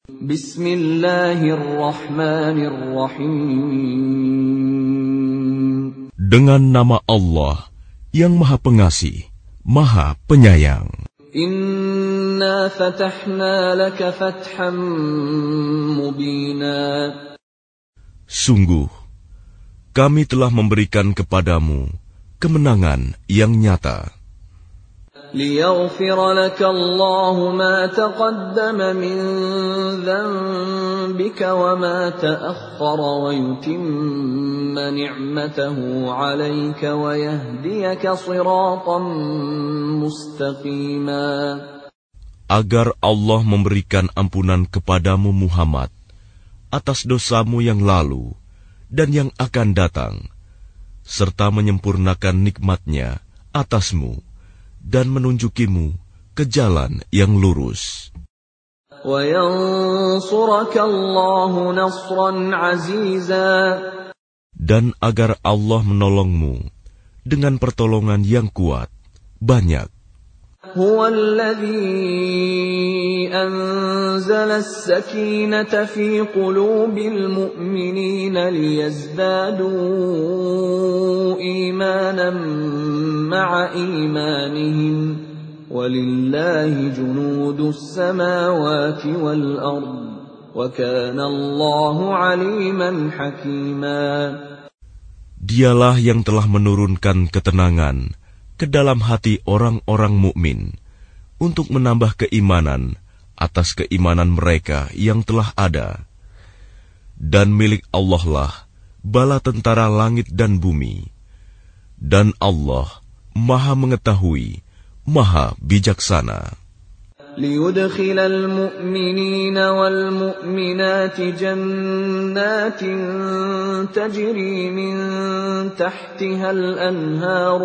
Bismillahirrahmanirrahim. Dengan nama Allah yang Maha Pengasih, Maha Penyayang. Inna fatahna laka fatham mubina. Sungguh, kami telah memberikan kepadamu kemenangan yang nyata. ليغفر لك الله ما تقدم من ذنبك وما تأخر ويتم نعمته عليك ويهديك صراطا مستقيما. Agar Allah memberikan ampunan kepadamu Muhammad atas dosamu yang lalu dan yang akan datang, serta menyempurnakan nikmat-Nya atasmu dan menunjukimu ke jalan yang lurus. Dan agar Allah menolongmu dengan pertolongan yang kuat, banyak. هو الذي أنزل السكينة في قلوب المؤمنين ليزدادوا إيمانا مع إيمانهم ولله جنود السماوات والأرض وكان الله عليما حكيما. Dialah yang telah menurunkan ketenangan ke dalam hati orang-orang mukmin untuk menambah keimanan atas keimanan mereka yang telah ada. Dan milik Allah lah bala tentara langit dan bumi. Dan Allah Maha mengetahui, Maha bijaksana. ليدخل المؤمنين والمؤمنات جنات تجري من تحتها الأنهار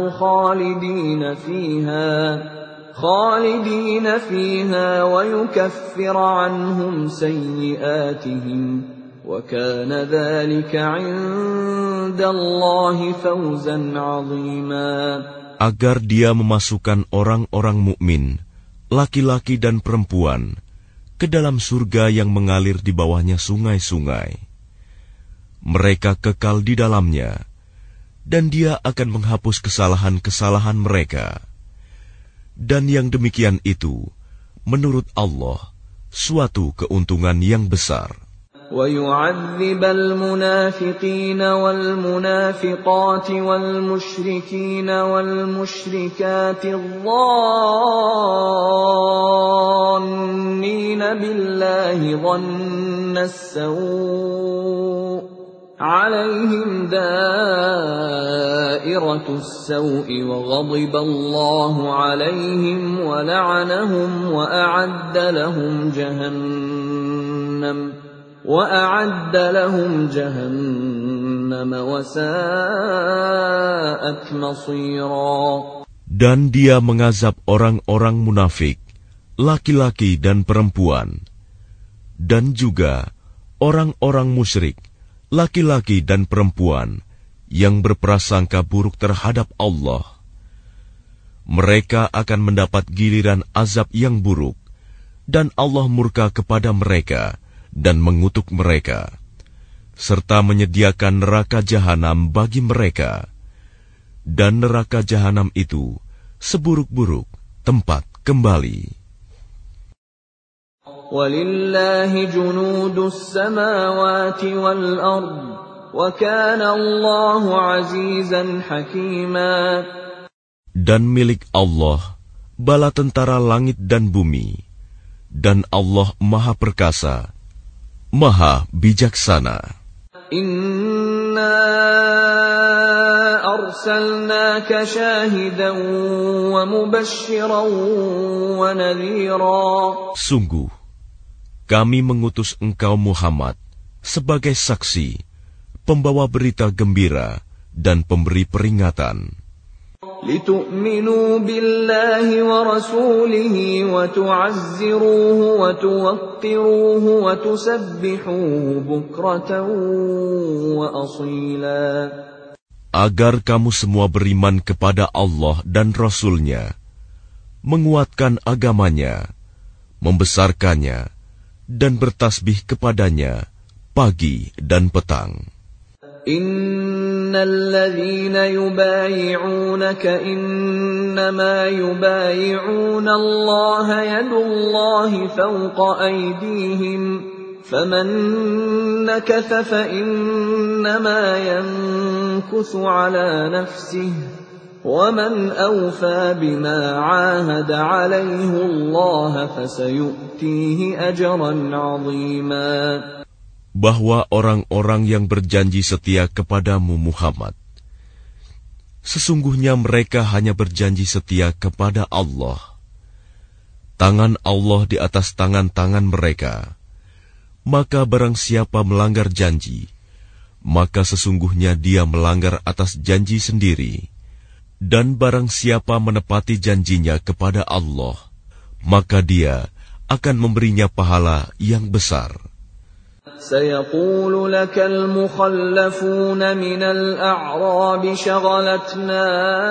خالدين فيها ويكفر عنهم سيئاتهم وكان ذلك عند الله فوزا عظيما. Agar Dia memasukkan orang-orang mukmin, laki-laki dan perempuan, ke dalam surga yang mengalir di bawahnya sungai-sungai. Mereka kekal di dalamnya, dan Dia akan menghapus kesalahan-kesalahan mereka. Dan yang demikian itu, menurut Allah, suatu keuntungan yang besar. وَيُعَذِّبَ الْمُنَافِقِينَ وَالْمُنَافِقَاتِ وَالْمُشْرِكِينَ وَالْمُشْرِكَاتِ الظَّانِّينَ بِاللَّهِ ظَنَّ السَّوْءِ عَلَيْهِمْ دَائِرَةُ السَّوْءِ وَغَضِبَ اللَّهُ عَلَيْهِمْ وَلَعَنَهُمْ وَأَعَدَّ لَهُمْ جَهَنَّمَ وَسَاءَتْ مَصِيرًا. Dan Dia mengazab orang-orang munafik, laki-laki dan perempuan, dan juga orang-orang musyrik, laki-laki dan perempuan yang berprasangka buruk terhadap Allah. Mereka akan mendapat giliran azab yang buruk, dan Allah murka kepada mereka dan mengutuk mereka, serta menyediakan neraka jahanam bagi mereka. Dan neraka jahanam itu seburuk-buruk tempat kembali. وَلِلَّهِ جُنُودُ السَّمَاوَاتِ وَالْأَرْضِ وَكَانَ اللَّهُ عَزِيزًا حَكِيمًا. Dan milik Allah bala tentara langit dan bumi, dan Allah Maha Perkasa, Maha bijaksana. Inna arsalnaka syahidan wa mubasysyiran wa nadhira. Sungguh, kami mengutus engkau Muhammad sebagai saksi, pembawa berita gembira dan pemberi peringatan. لِتُؤْمِنُوا بِاللَّهِ وَرَسُولِهِ وَتُعَزِّرُوهُ وَتُوَقِّرُوهُ وَتُسَبِّحُوهُ بُكْرَةً وَأَصِيلًا. Agar kamu semua beriman kepada Allah dan Rasul-Nya, menguatkan agamanya, membesarkannya, dan bertasbih kepadanya pagi dan petang. Innal ladzina yubayi'unaka innama yubayi'una Allah yadullahi fawqa aydihim faman nakatha fa innama yankuthu ala nafsihi وَمَنْ أَوْفَى بِمَا عَاهَدَ عَلَيْهِ اللَّهَ فَسَيُؤْتِيهِ أَجْرًا عَظِيمًا. Bahwa orang-orang yang berjanji setia kepadamu Muhammad, sesungguhnya mereka hanya berjanji setia kepada Allah. Tangan Allah di atas tangan-tangan mereka. Maka barang siapa melanggar janji, maka sesungguhnya dia melanggar atas janji sendiri. Dan barang siapa menepati janjinya kepada Allah, maka dia akan memberinya pahala yang besar. سيقول لك المخلفون من الأعراب شغلتنا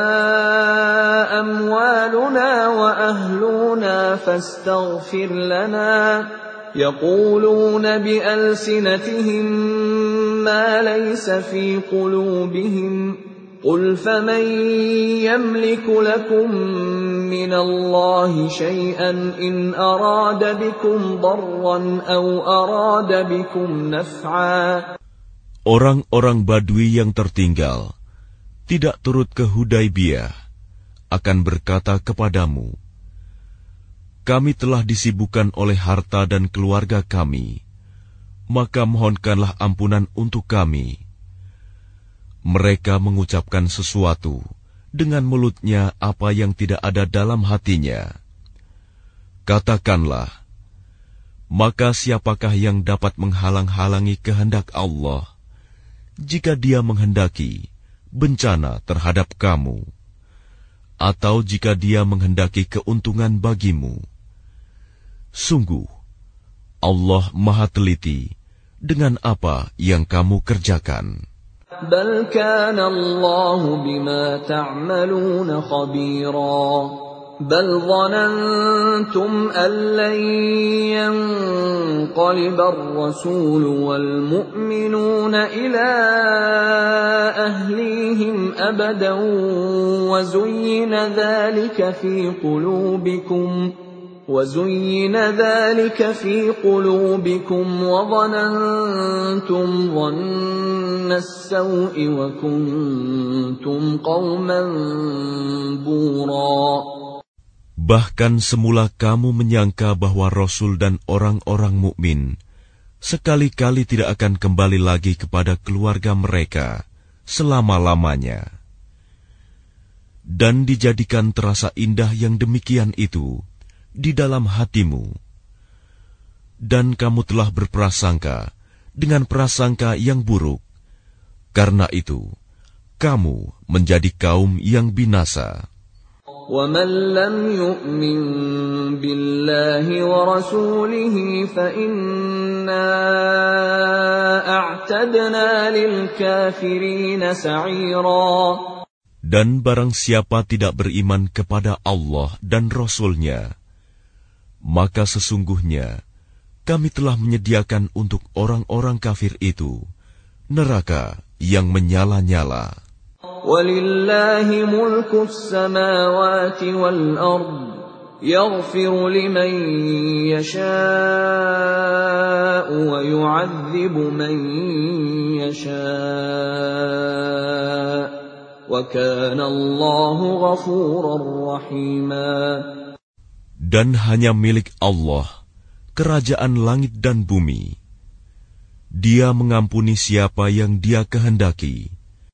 أموالنا وأهلنا فاستغفر لنا يقولون بألسنتهم ما ليس في قلوبهم قل فمن يملك لكم من الله شيئا إن أراد بكم ضرا أو أراد بكم نفعا. Orang-orang Badui yang tertinggal, tidak turut ke Hudaibiyah, akan berkata kepadamu, kami telah disibukkan oleh harta dan keluarga kami, maka mohonkanlah ampunan untuk kami. Mereka mengucapkan sesuatu dengan mulutnya apa yang tidak ada dalam hatinya. Katakanlah, maka siapakah yang dapat menghalang-halangi kehendak Allah jika Dia menghendaki bencana terhadap kamu, atau jika Dia menghendaki keuntungan bagimu? Sungguh, Allah Maha Teliti dengan apa yang kamu kerjakan. بل كان الله بما تعملون خبيرا بل ظننتم أن لن ينقلب الرسول والمؤمنون إلى أهليهم أبدا وزين ذلك في قلوبكم وظننتم ظن السوء وكنتم قوما بورا. Bahkan semula kamu menyangka bahwa Rasul dan orang-orang mukmin sekali-kali tidak akan kembali lagi kepada keluarga mereka selama-lamanya. Dan dijadikan terasa indah yang demikian itu di dalam hatimu, dan kamu telah berprasangka dengan prasangka yang buruk. Karena itu, kamu menjadi kaum yang binasa. وَمَنْ لَمْ يُؤْمِنْ بِاللَّهِ وَرَسُولِهِ فَإِنَّا أَعْتَدْنَا لِلْكَافِرِينَ سَعِيرًا. Dan barang siapa tidak beriman kepada Allah dan Rasul-Nya, maka sesungguhnya kami telah menyediakan untuk orang-orang kafir itu neraka yang menyala-nyala. وَلِلَّهِ مُلْكُ السَّمَاوَاتِ وَالْأَرْضِ يَغْفِرُ لِمَن يَشَاءُ وَيُعَذِّبُ مَن يَشَاءُ وَكَانَ اللَّهُ غَفُورًا رَّحِيمًا. Dan hanya milik Allah kerajaan langit dan bumi. Dia mengampuni siapa yang Dia kehendaki,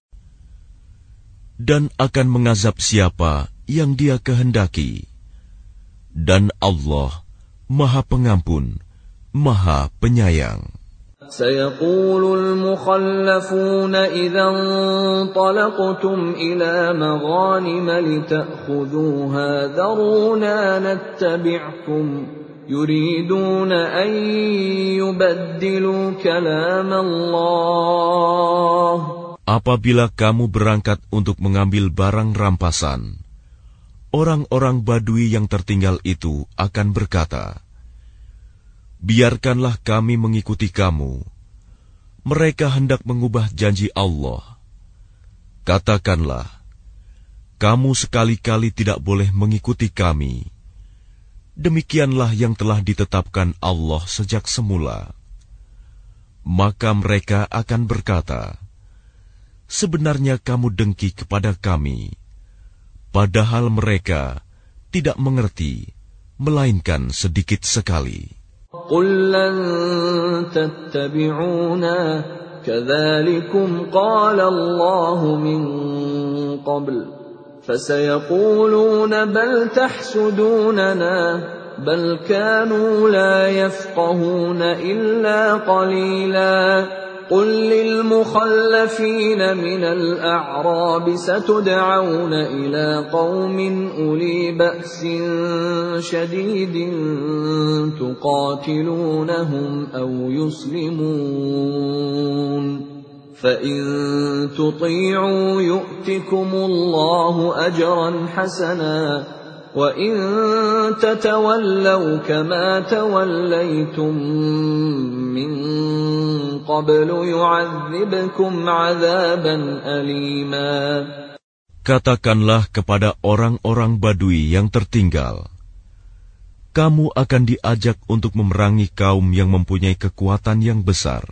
dan akan mengazab siapa yang Dia kehendaki. Dan Allah Maha Pengampun, Maha Penyayang. سيقول المخلفون إذا انطلقتم إلى مغانم لتأخذوها ذرونا نتبعكم يريدون أن يبدلوا كلام الله. Apabila kamu berangkat untuk mengambil barang rampasan, orang-orang Badui yang tertinggal itu akan berkata, biarkanlah kami mengikuti kamu. Mereka hendak mengubah janji Allah. Katakanlah, kamu sekali-kali tidak boleh mengikuti kami. Demikianlah yang telah ditetapkan Allah sejak semula. Maka mereka akan berkata, sebenarnya kamu dengki kepada kami, padahal mereka tidak mengerti, melainkan sedikit sekali. قُل لَّن تَتَّبِعُونَا كَذَلِكُمْ قَالَ اللَّهُ مِن قَبْلُ فَسَيَقُولُونَ بَلْ تَحْسُدُونَنَا بَلْ كَانُوا لَا يَفْقَهُونَ إِلَّا قَلِيلًا قُل لِّلْمُخَلَّفِينَ مِنَ الْأَعْرَابِ سَتُدْعَوْنَ إِلَىٰ قَوْمٍ أُولِي بَأْسٍ شَدِيدٍ تُقَاتِلُونَهُمْ أَوْ يُسْلِمُونَ فَإِن تُطِيعُوا يُؤْتِكُمُ اللَّهُ أَجْرًا حَسَنًا وَإِن تَتَوَلَّوْا كَمَا تَوَلَّيْتُم مِّن قَبْلُ يُعَذِّبْكُمْ عَذَابًا أَلِيمًا. Katakanlah kepada orang-orang Badui yang tertinggal, kamu akan diajak untuk memerangi kaum yang mempunyai kekuatan yang besar.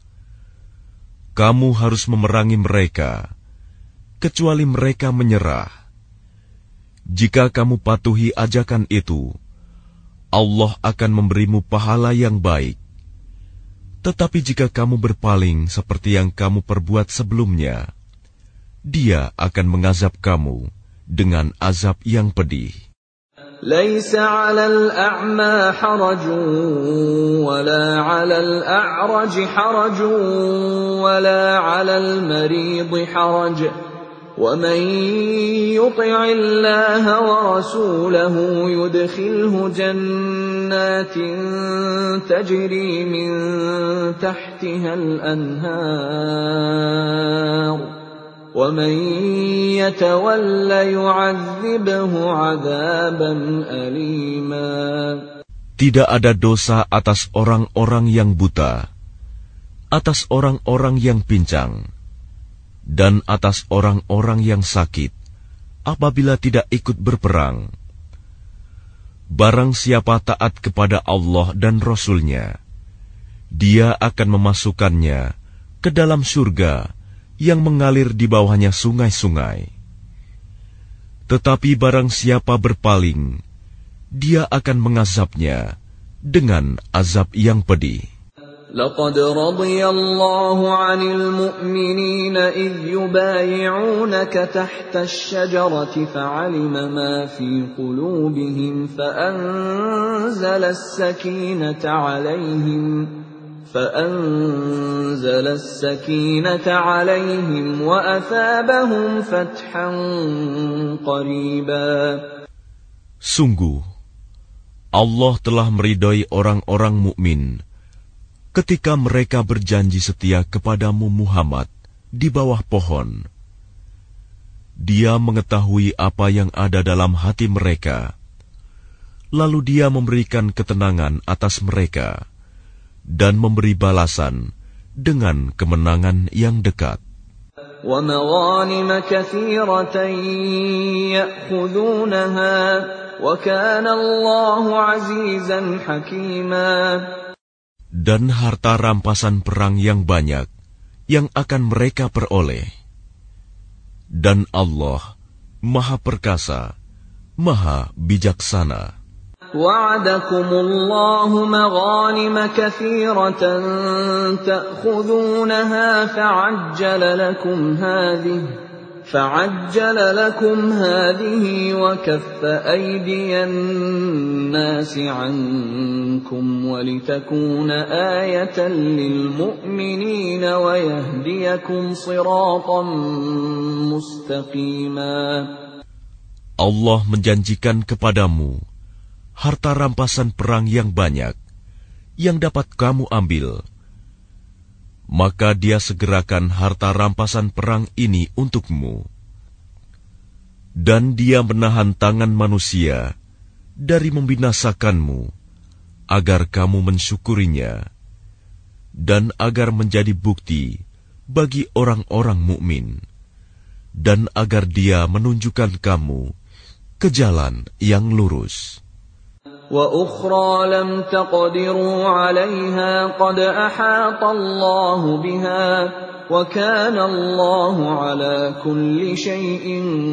Kamu harus memerangi mereka, kecuali mereka menyerah. Jika kamu patuhi ajakan itu, Allah akan memberimu pahala yang baik. Tetapi jika kamu berpaling seperti yang kamu perbuat sebelumnya, Dia akan mengazab kamu dengan azab yang pedih. لَيْسَ عَلَى الْأَعْمَى حَرَجٌ وَلَا عَلَى الْأَعْرَجِ حَرَجٌ وَلَا عَلَى الْمَرِيضِ حَرَجٌ وَمَن يُطِعِ اللَّهَ وَرَسُولَهُ يُدْخِلْهُ جَنَّاتٍ تَجْرِي مِن تَحْتِهَا الْأَنْهَارُ وَمَن يَتَوَلَّ يُعَذِّبْهُ عَذَابًا أَلِيمًا. Tidak ada dosa atas orang-orang yang buta, atas orang-orang yang pincang, dan atas orang-orang yang sakit, apabila tidak ikut berperang. Barang siapa taat kepada Allah dan Rasul-Nya, Dia akan memasukkannya ke dalam surga yang mengalir di bawahnya sungai-sungai. Tetapi barang siapa berpaling, Dia akan mengazabnya dengan azab yang pedih. لَقَدْ رَضِيَ اللَّهُ عَنِ الْمُؤْمِنِينَ إِذْ يُبَايِعُونَكَ تَحْتَ الشَّجَرَةِ فَعَلِمَ مَا فِي قُلُوبِهِمْ فَأَنزَلَ السَّكِينَةَ عَلَيْهِمْ وَأَثَابَهُمْ فَتْحًا قَرِيبًا. Sungguh, Allah telah meridai orang-orang mukmin ketika mereka berjanji setia kepadamu Muhammad di bawah pohon. Dia mengetahui apa yang ada dalam hati mereka, lalu Dia memberikan ketenangan atas mereka dan memberi balasan dengan kemenangan yang dekat. وَمَغَانِمَ كَثِيرَةً يَأْخُذُونَهَا وَكَانَ اللَّهُ عَزِيزًا حَكِيمًا. Dan harta rampasan perang yang banyak yang akan mereka peroleh. Dan Allah Maha Perkasa, Maha Bijaksana. وَعَدَكُمُ اللَّهُ مَغَانِمَ كَثِيرَةً تَأْخُذُونَهَا فَعَجَّلَ لَكُمْ هَٰذِهِ وَكَفَّ أَيْدِيَ النَّاسِ عَنكُمْ وَلِتَكُونَ آيَةً لِّلْمُؤْمِنِينَ وَيَهْدِيَكُمْ صِرَاطًا مُّسْتَقِيمًا. Allah menjanjikan kepadamu harta rampasan perang yang banyak yang dapat kamu ambil. Maka Dia segerakan harta rampasan perang ini untukmu. Dan Dia menahan tangan manusia dari membinasakanmu agar kamu mensyukurinya, dan agar menjadi bukti bagi orang-orang mukmin, dan agar Dia menunjukkan kamu ke jalan yang lurus. وَأُخْرَى لَمْ تَقْدِرُوا عَلَيْهَا قَدْ أَحَاطَ اللَّهُ بِهَا وَكَانَ اللَّهُ عَلَى كُلِّ شَيْءٍ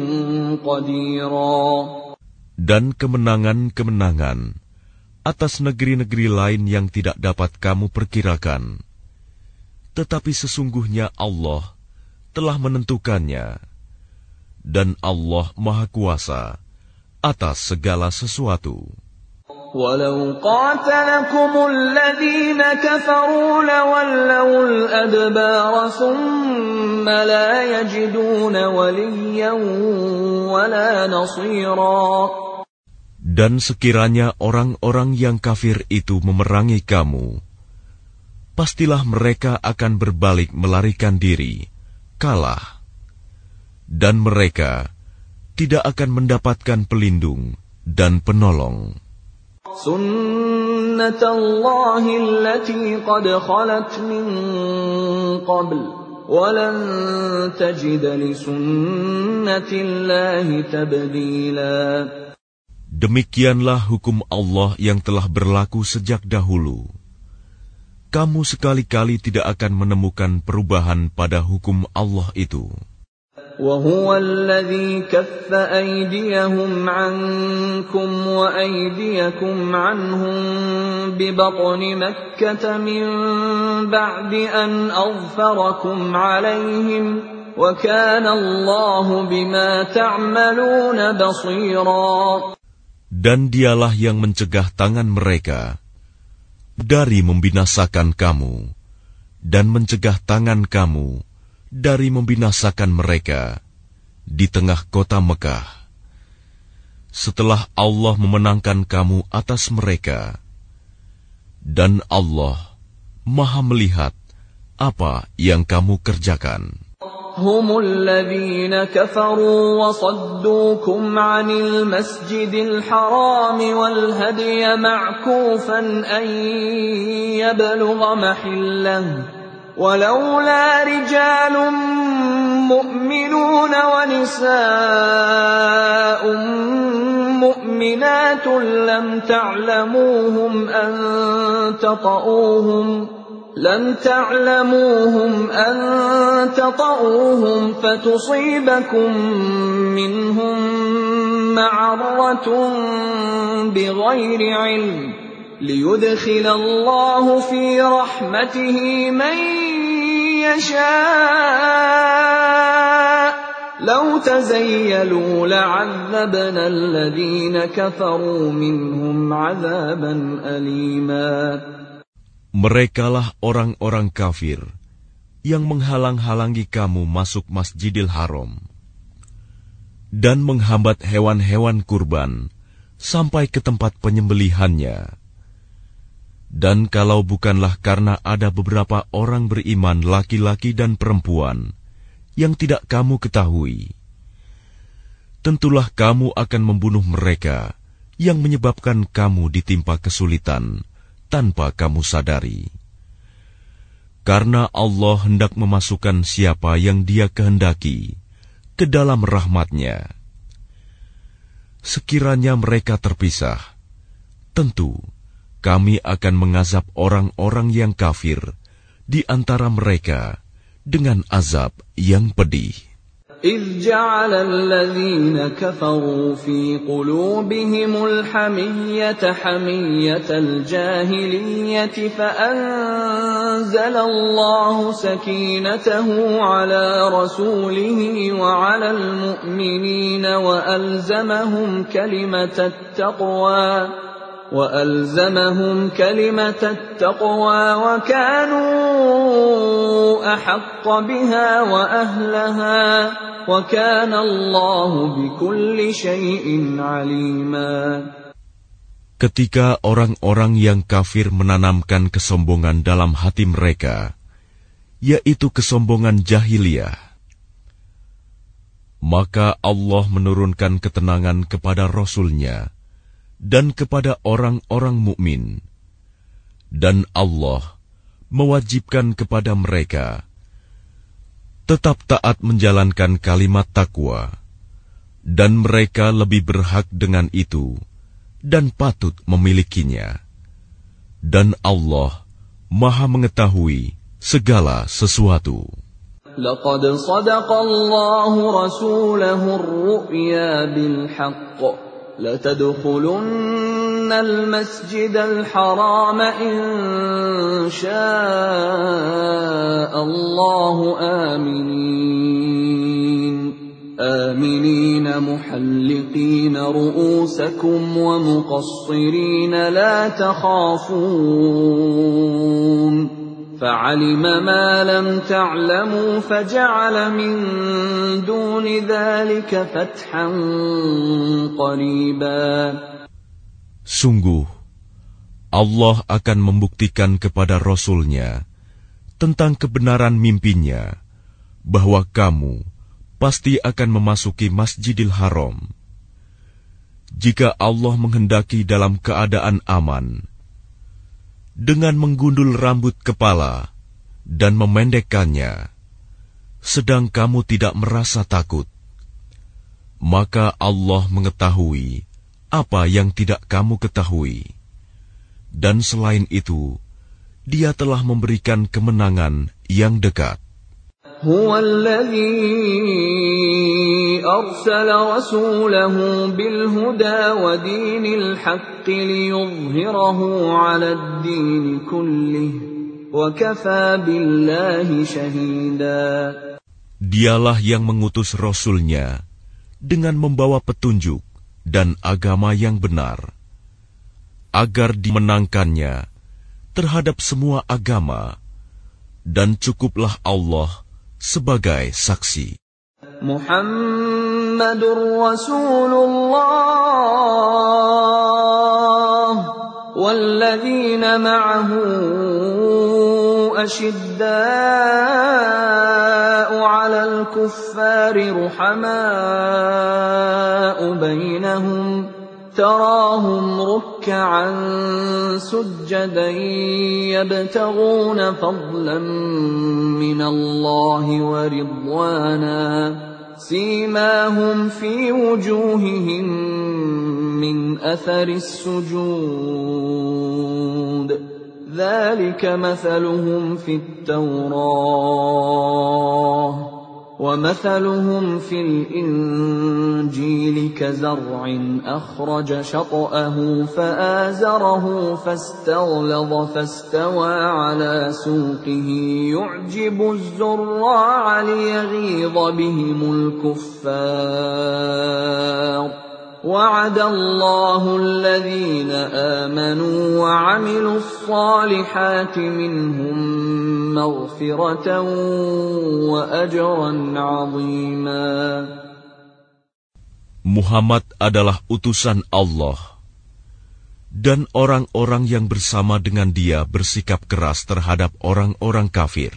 قَدِيرًا. Dan kemenangan-kemenangan atas negeri-negeri lain yang tidak dapat kamu perkirakan, tetapi sesungguhnya Allah telah menentukannya, dan Allah Maha Kuasa atas segala sesuatu. وَلَوْ قَاتَلَكُمُ الَّذِينَ كَفَرُوا لَوَلَّوُا الْأَدْبَارَ ثُمَّ لَا يَجِدُونَ وَلِيًّا وَلَا نَصِيرًا. Dan sekiranya orang-orang yang kafir itu memerangi kamu, pastilah mereka akan berbalik melarikan diri, kalah, dan mereka tidak akan mendapatkan pelindung dan penolong. سُنَّةَ اللَّهِ الَّتِي قَدْ خَلَتْ مِن قَبْلُ وَلَن تَجِدَ لِسُنَّةِ اللَّهِ تَبْدِيلًا. Demikianlah hukum Allah yang telah berlaku sejak dahulu. Kamu sekali-kali tidak akan menemukan perubahan pada hukum Allah itu. وَهُوَ الَّذِي كَفَّ أَيْدِيَهُمْ عَنكُمْ وَأَيْدِيَكُمْ عَنْهُمْ بِبَطْنِ مَكَّةَ مِنْ بَعْدِ أَنْ أَظْفَرَكُمْ عَلَيْهِمْ وَكَانَ اللَّهُ بِمَا تَعْمَلُونَ بَصِيرًا. Dan Dialah yang mencegah tangan mereka dari membinasakan kamu, dan mencegah tangan kamu dari membinasakan mereka di tengah kota Mekah, setelah Allah memenangkan kamu atas mereka, dan Allah Maha melihat apa yang kamu kerjakan. هم الذين كفروا وصدوكم عن المسجد الحرام والهدي معكوفا أن يبلغ محله ولولا رجال مؤمنون ونساء مؤمنات لم تعلموهم أن تطؤوهم فتصيبكم منهم معرة بغير علم ليدخل الله في رحمته من يشاء لو تزيلوا لعذبنا الذين كفروا منهم عذابا أليما. Merekalah orang-orang kafir yang menghalang-halangi kamu masuk Masjidil Haram dan menghambat hewan-hewan kurban sampai ke tempat penyembelihannya. Dan kalau bukanlah karena ada beberapa orang beriman laki-laki dan perempuan yang tidak kamu ketahui, tentulah kamu akan membunuh mereka yang menyebabkan kamu ditimpa kesulitan tanpa kamu sadari. Karena Allah hendak memasukkan siapa yang Dia kehendaki ke dalam rahmat-Nya. Sekiranya mereka terpisah, tentu kami akan mengazab orang-orang yang kafir di antara mereka dengan azab yang pedih. إذ جعل الذين كفروا في قلوبهم الحمية حمية الجاهلية فأنزل الله سكينته على رسوله وعلى المؤمنين وألزمهم كلمة التقوى وكانوا أحق بها وأهلها وكان الله بكل شيء عليما. Ketika orang-orang yang kafir menanamkan kesombongan dalam hati mereka, yaitu kesombongan jahiliyah, maka Allah menurunkan ketenangan kepada Rasul-Nya dan kepada orang-orang mukmin Dan Allah mewajibkan kepada mereka tetap taat menjalankan kalimat takwa, dan mereka lebih berhak dengan itu dan patut memilikinya. Dan Allah Maha mengetahui segala sesuatu. لقد صدق الله رسوله الرؤيا بالحق لتدخلن المسجد الحرام إن شاء الله آمنين محلقين رؤوسكم ومقصرين لا تخافون فعلم ما لم تعلموا فجعل من دون ذلك فتحا قريبا. Sungguh, Allah akan membuktikan kepada Rasul-Nya tentang kebenaran mimpinya bahwa kamu pasti akan memasuki Masjidil Haram. Jika Allah menghendaki dalam keadaan aman, dengan menggundul rambut kepala dan memendekkannya, sedang kamu tidak merasa takut, maka Allah mengetahui apa yang tidak kamu ketahui. Dan selain itu, Dia telah memberikan kemenangan yang dekat. هو الذي أرسل رسوله بالهدى ودين الحق ليظهره على الدين كله وكفى بالله شهيدا. Dialah yang mengutus Rasul-Nya dengan membawa petunjuk dan agama yang benar, agar dimenangkannya terhadap semua agama, dan cukuplah Allah sebagai saksi. Muhammadur Rasulullah walladzina ma'ahu ashidda'u 'alal kuffari ruhamaa'u bainahum تراهم ركعا سجدا يبتغون فضلا من الله ورضوانا سيماهم في وجوههم من أثر السجود ذلك مثلهم في التوراة ومثلهم في الإنجيل كزرع أخرج شطأه فآزره فاستغلظ فاستوى على سوقه يعجب الزراع ليغيظ بهم الكفار وعد الله الذين آمنوا وعملوا الصالحات منهم مغفرة وأجرا عظيما. Muhammad adalah utusan Allah, dan orang-orang yang bersama dengan dia bersikap keras terhadap orang-orang kafir,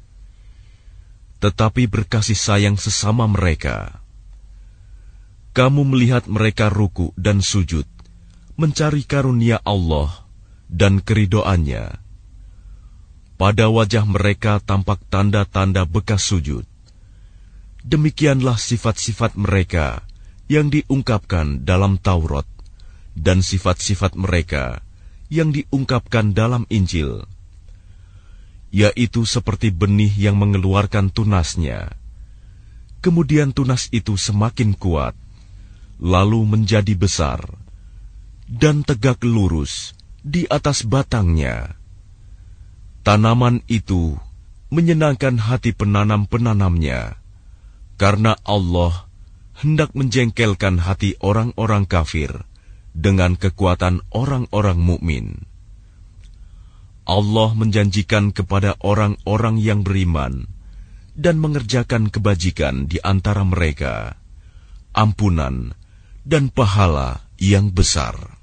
tetapi berkasih sayang sesama mereka. Kamu melihat mereka ruku dan sujud, mencari karunia Allah dan keridoannya. Pada wajah mereka tampak tanda-tanda bekas sujud. Demikianlah sifat-sifat mereka yang diungkapkan dalam Taurat, dan sifat-sifat mereka yang diungkapkan dalam Injil, yaitu seperti benih yang mengeluarkan tunasnya. Kemudian tunas itu semakin kuat, lalu menjadi besar, dan tegak lurus di atas batangnya. Tanaman itu menyenangkan hati penanam-penanamnya, karena Allah hendak menjengkelkan hati orang-orang kafir dengan kekuatan orang-orang mukmin. Allah menjanjikan kepada orang-orang yang beriman dan mengerjakan kebajikan di antara mereka ampunan dan pahala yang besar.